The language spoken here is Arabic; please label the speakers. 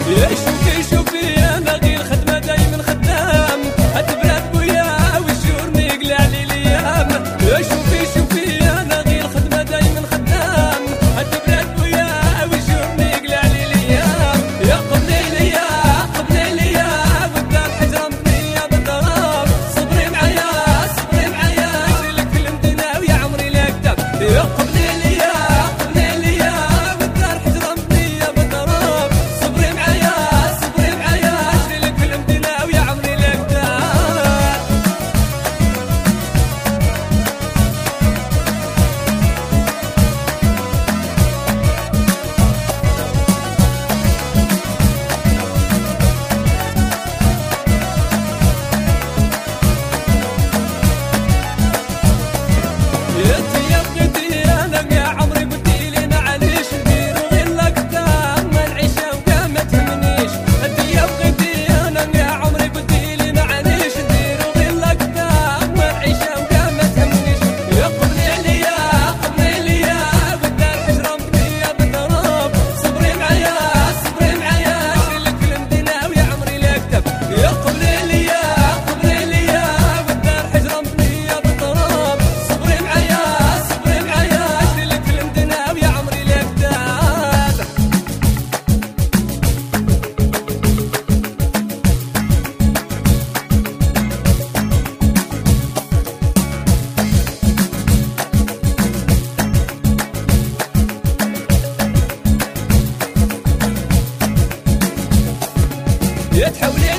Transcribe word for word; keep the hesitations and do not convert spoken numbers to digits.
Speaker 1: يا شوفي شوفي انا غير خدمه دايما خدام، هتبرد بويا والشهور نقلع لي الايام. يا شوفي شوفي انا غير خدمه دايما خدام، هتبرد بويا والشهور نقلع لي الايام. يا قبلي ليا قبلي ليا والدار حجرمتني يا بالضراب، صبري معايا صبري معايا شيلك في المدينه ويا عمري لا كتاب. يا قبلي ليا قبلي ليا والدار حجرمتني يا بالضراب، صبري معايا صبري معايا شيلك في المدينه ويا عمري لا كتاب. يا تيا بغيتي انا يا عمري قلتي لي معليش نديرو غير لقطة ما نعيشها وكاع ما تهمنيش. تيا بغيتي انا يا عمري قلتي لي معليش نديرو غير لقطة ما نعيشها وكاع ما تهمنيش. يا قبلي عليا قبلي ليا والدار حجرمتني يا بالضراب، صبري معايا صبري معايا شيلك في المدينة ويا عمري لا كتاب. يا قبلي ليا قبلي ليا والدار حجرمتني يا بالضراب، صبري معايا صبري معايا شيلك في المدينة ويا عمري لا كتاب. يا تحولي